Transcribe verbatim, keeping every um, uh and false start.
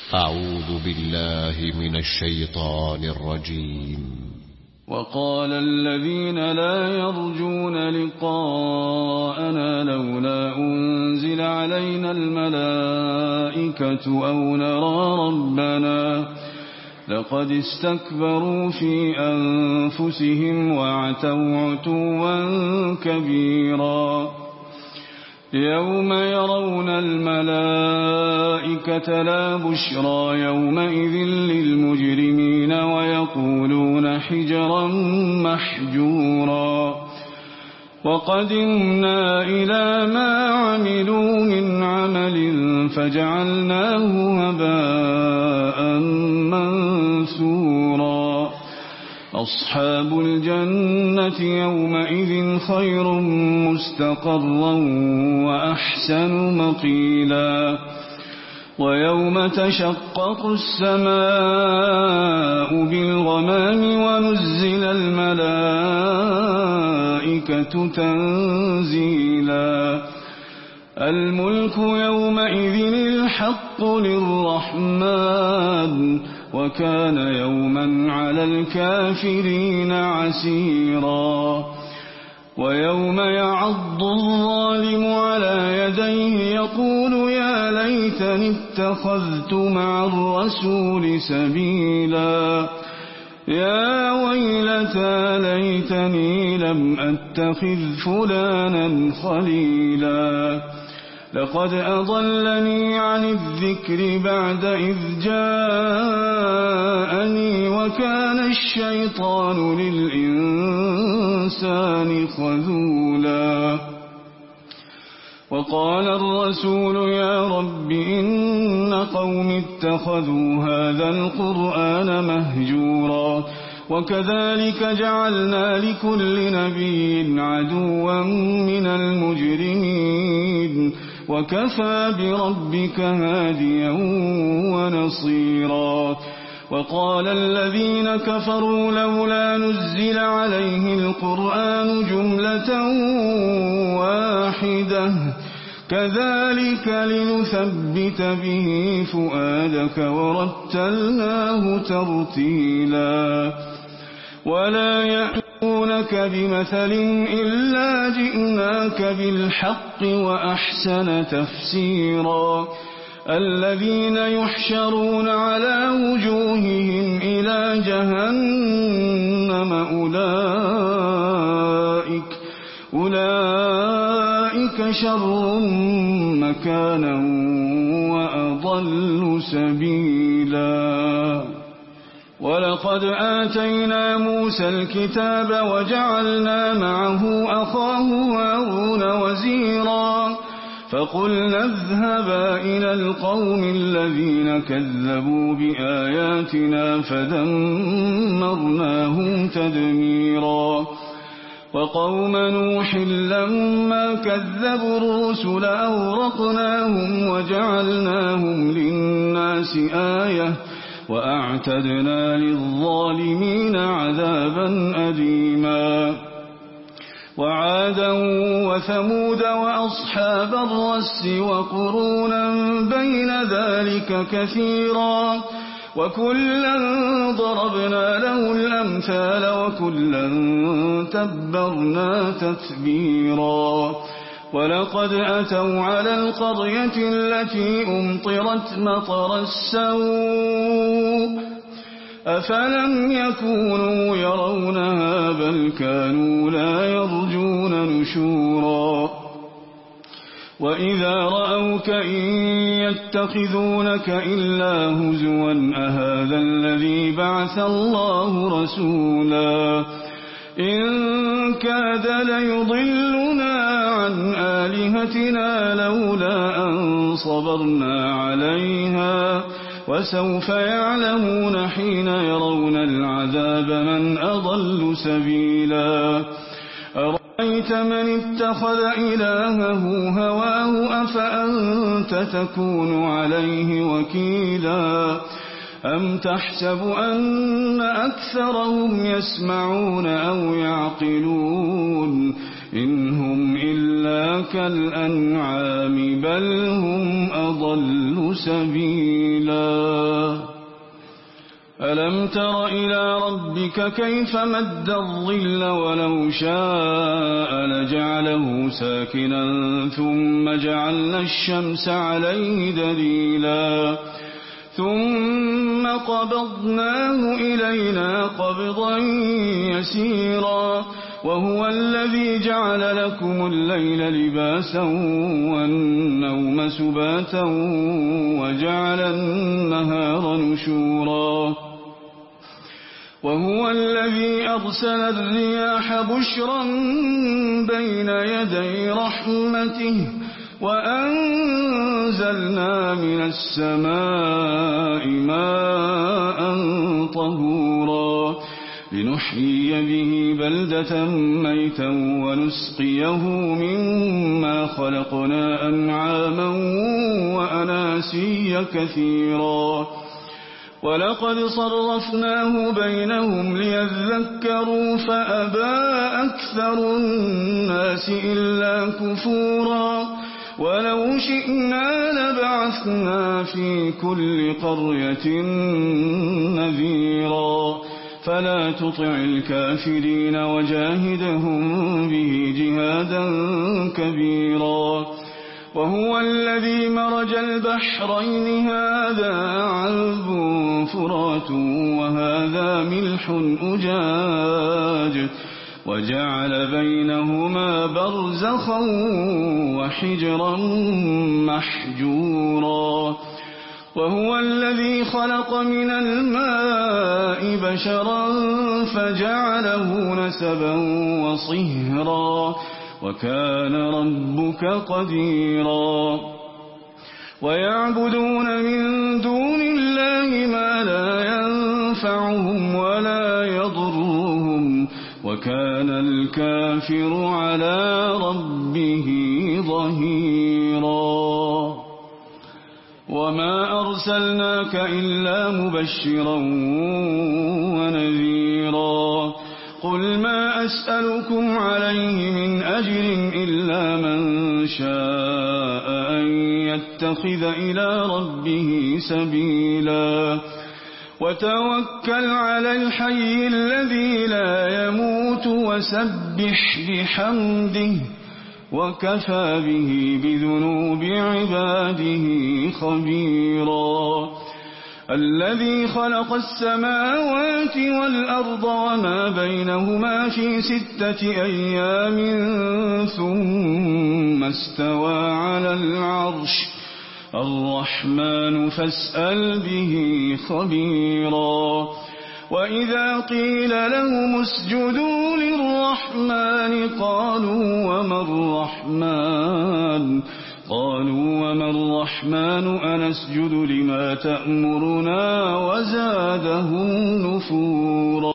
أعوذ بالله من الشيطان الرجيم. وقال الذين لا يرجون لقاءنا لولا أنزل علينا الملائكة أو نرى ربنا لقد استكبروا في أنفسهم وعتوا عتوا كبيرا يوم يرون الملائكة لا بشرى يومئذ للمجرمين ويقولون حجرا محجورا وقدمنا إلى ما عملوا من عمل فجعلناه هباء منثورا أصحاب الجنة يومئذ خير مستقرا وأحسن مقيلا ويوم تشقق السماء بالغمام ونزل الملائكة تنزيلا الملك يومئذ الحق للرحمن وكان يوما على الكافرين عسيرا ويوم يعض الظالم على يديه يقول يا ليتني اتخذت مع الرسول سبيلا يا ويلتى ليتني لم أتخذ فلانا خليلا لقد أضلني عن الذكر بعد إذ جاءني وكان الشيطان للإنسان خذولا وقال الرسول يا رب إن قوم اتخذوا هذا القرآن مهجورا وكذلك جعلنا لكل نبي عدوا من المجرمين وكفى بربك هاديا ونصيرا وقال الذين كفروا لولا نزل عليه القرآن جملة واحدة كذلك لنثبت به فؤادك ورتلناه ترتيلا ولا يأتونك بمثل إلا جئناك بالحق وأحسن تفسيرا الذين يحشرون على وجوههم إلى جهنم أولئك أولئك شر مكانا وأضل سبيلا ولقد آتينا موسى الكتاب وجعلنا معه أخاه هارون وزيرا فقلنا اذهبا إلى القوم الذين كذبوا بآياتنا فدمرناهم تدميرا وقوم نوح لما كذبوا الرسل أغرقناهم وجعلناهم للناس آية وأعتدنا للظالمين عذابا أليما وعادا وثمود وأصحاب الرس وقرونا بين ذلك كثيرا وكلا ضربنا له الأمثال وكلا تبرنا تتبيرا ولقد أتوا على القرية التي أمطرت مطر السوء أفلم يكونوا يرونها بل كانوا لا يرجون نشورا وإذا رأوك إن يتخذونك إلا هزوا أهذا الذي بعث الله رسولا إن كاد ليضلنا عن آلهتنا لولا أن صبرنا عليها وسوف يعلمون حين يرون العذاب من أضل سبيلا أرأيت من اتخذ إلهه هواه أفأنت تكون عليه وكيلا أم تحسب أن أكثرهم يسمعون أو يعقلون إن هم إلا كالأنعام بل هم أضل سبيلا ألم تر إلى ربك كيف مد الظل ولو شاء لجعله ساكنا ثم جعلنا الشمس عليه دليلا ثم قبضناه إلينا قبضا يسيرا وهو الذي جعل لكم الليل لباسا والنوم سباتا وجعل النهار نشورا وهو الذي أرسل الرياح بشرا بين يدي رحمته وأنزلنا من السماء ماء طهورا لنحيي به بلدة ميتا ونسقيه مما خلقنا أنعاما وأناسيا كثيرا ولقد صرفناه بينهم ليذكروا فأبى أكثر الناس إلا كفورا ولو شئنا لبعثنا في كل قرية نذيرا فلا تطع الكافرين وجاهدهم به جهادا كبيرا وهو الذي مرج البحرين هذا عذب فرات وهذا ملح أجاج وجعل بينهما برزخا وحجرا محجورا وهو الذي خلق من الماء بشرا فجعله نسبا وصهرا وكان ربك قديرا ويعبدون من دون الله ما لا ينفعهم ولا يضرهم وكان الكافر على ربه ظهيرا وما أرسلناك إلا مبشرا ونذيرا قل ما أسألكم عليه من أجر إلا من شاء أن يتخذ إلى ربه سبيلا وتوكل على الحي الذي لا يموت وسبح بحمده وكفى به بذنوب عباده خبيرا الذي خلق السماوات والأرض وما بينهما في ستة أيام ثم استوى على العرش الرحمن فاسأل به خبيرا وإذا قيل لهم اسجدوا للرحمن قالوا وما الرحمن قالوا وما الرحمن أنسجد لما تأمرنا وزادهم نفورا